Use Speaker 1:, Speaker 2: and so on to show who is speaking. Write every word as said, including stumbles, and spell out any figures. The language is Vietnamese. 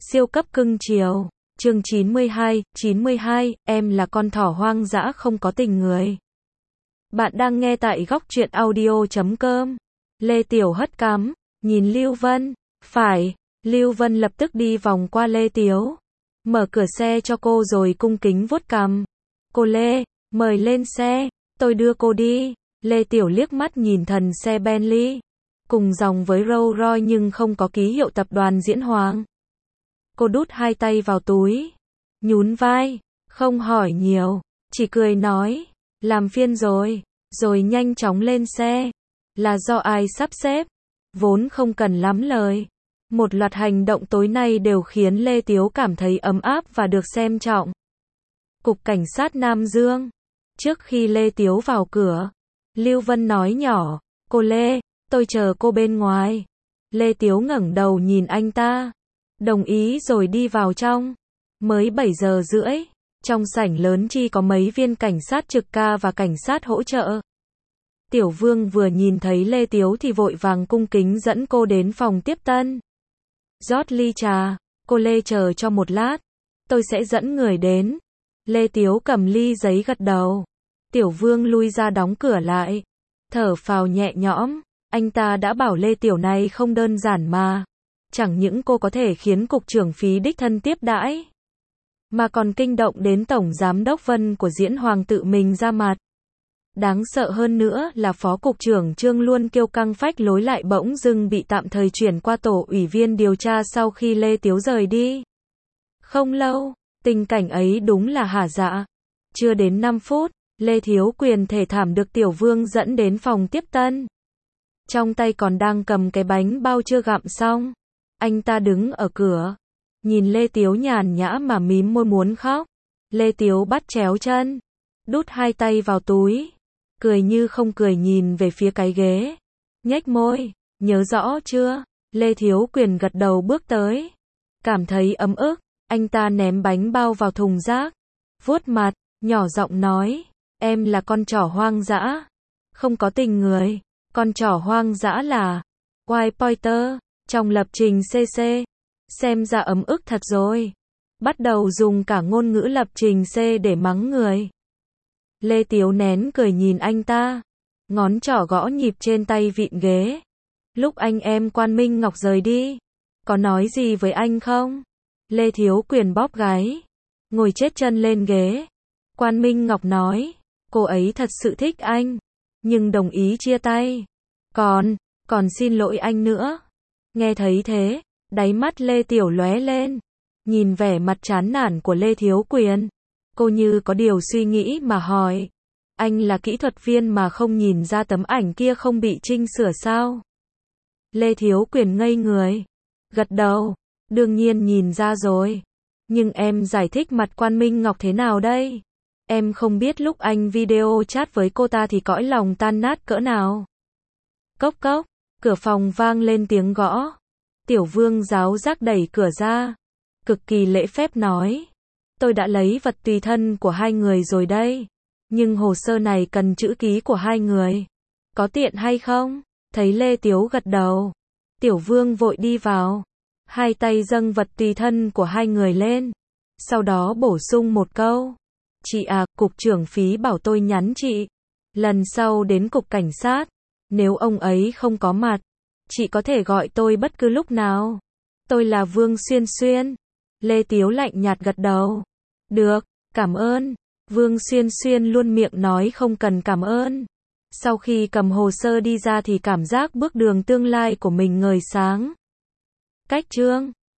Speaker 1: Siêu cấp cưng chiều. Chương chín mươi hai, chín mươi hai, em là con thỏ hoang dã không có tình người. Bạn đang nghe tại góc truyện audio chấm com. Lê Tiểu hất cằm, nhìn Lưu Vân. Phải, Lưu Vân lập tức đi vòng qua Lê Tiếu. Mở cửa xe cho cô rồi cung kính vuốt cằm. Cô Lê, mời lên xe, tôi đưa cô đi. Lê Tiểu liếc mắt nhìn thần xe Bentley. Cùng dòng với Rolls Royce nhưng không có ký hiệu tập đoàn Diễn Hoàng. Cô đút hai tay vào túi, nhún vai, không hỏi nhiều, chỉ cười nói, làm phiền rồi, rồi nhanh chóng lên xe. Là do ai sắp xếp, vốn không cần lắm lời. Một loạt hành động tối nay đều khiến Lê Tiếu cảm thấy ấm áp và được xem trọng. Cục Cảnh sát Nam Dương. Trước khi Lê Tiếu vào cửa, Lưu Vân nói nhỏ, cô Lê, tôi chờ cô bên ngoài. Lê Tiếu ngẩng đầu nhìn anh ta, đồng ý rồi đi vào trong. Mới bảy giờ rưỡi, trong sảnh lớn chỉ có mấy viên cảnh sát trực ca và cảnh sát hỗ trợ. Tiểu Vương vừa nhìn thấy Lê Tiếu thì vội vàng cung kính dẫn cô đến phòng tiếp tân. Rót ly trà, cô Lê chờ cho một lát, tôi sẽ dẫn người đến. Lê Tiếu cầm ly giấy gật đầu. Tiểu Vương lui ra đóng cửa lại, thở phào nhẹ nhõm, anh ta đã bảo Lê Tiểu này không đơn giản mà. Chẳng những cô có thể khiến cục trưởng Phí đích thân tiếp đãi, mà còn kinh động đến Tổng Giám đốc Vân của Diễn Hoàng tự mình ra mặt. Đáng sợ hơn nữa là Phó Cục trưởng Trương luôn kiêu căng phách lối lại bỗng dưng bị tạm thời chuyển qua tổ ủy viên điều tra sau khi Lê Tiếu rời đi. Không lâu, tình cảnh ấy đúng là hả dạ. Chưa đến năm phút, Lê Thiếu Quyền thể thảm được Tiểu Vương dẫn đến phòng tiếp tân. Trong tay còn đang cầm cái bánh bao chưa gặm xong. Anh ta đứng ở cửa, nhìn Lê Tiếu nhàn nhã mà mím môi muốn khóc. Lê Tiếu bắt chéo chân, đút hai tay vào túi, cười như không cười nhìn về phía cái ghế, nhếch môi, nhớ rõ chưa? Lê Thiếu Quyền gật đầu bước tới, cảm thấy ấm ức, anh ta ném bánh bao vào thùng rác, vuốt mặt, nhỏ giọng nói, em là con chó hoang dã, không có tình người. Con chó hoang dã là White Pointer. Trong lập trình xê xê, xem ra ấm ức thật rồi. Bắt đầu dùng cả ngôn ngữ lập trình C để mắng người. Lê Tiếu nén cười nhìn anh ta, ngón trỏ gõ nhịp trên tay vịn ghế. Lúc anh em Quan Minh Ngọc rời đi, có nói gì với anh không? Lê Thiếu Quyền bóp gáy, ngồi chết chân lên ghế. Quan Minh Ngọc nói, cô ấy thật sự thích anh, nhưng đồng ý chia tay. Còn, còn xin lỗi anh nữa. Nghe thấy thế, đáy mắt Lê Tiểu lóe lên, nhìn vẻ mặt chán nản của Lê Thiếu Quyền. Cô như có điều suy nghĩ mà hỏi, anh là kỹ thuật viên mà không nhìn ra tấm ảnh kia không bị chỉnh sửa sao? Lê Thiếu Quyền ngây người, gật đầu, đương nhiên nhìn ra rồi. Nhưng em giải thích mặt Quan Minh Ngọc thế nào đây? Em không biết lúc anh video chat với cô ta thì cõi lòng tan nát cỡ nào. Cốc cốc. Cửa phòng vang lên tiếng gõ. Tiểu Vương giáo giác đẩy cửa ra, cực kỳ lễ phép nói, tôi đã lấy vật tùy thân của hai người rồi đây, nhưng hồ sơ này cần chữ ký của hai người, có tiện hay không? Thấy Lê Tiếu gật đầu, Tiểu Vương vội đi vào, hai tay dâng vật tùy thân của hai người lên, sau đó bổ sung một câu, chị à, cục trưởng Phí bảo tôi nhắn chị, lần sau đến cục cảnh sát, nếu ông ấy không có mặt, chị có thể gọi tôi bất cứ lúc nào. Tôi là Vương Xuyên Xuyên. Lê Tiếu lạnh nhạt gật đầu. Được, cảm ơn. Vương Xuyên Xuyên luôn miệng nói không cần cảm ơn. Sau khi cầm hồ sơ đi ra thì cảm giác bước đường tương lai của mình ngời sáng. Cách chương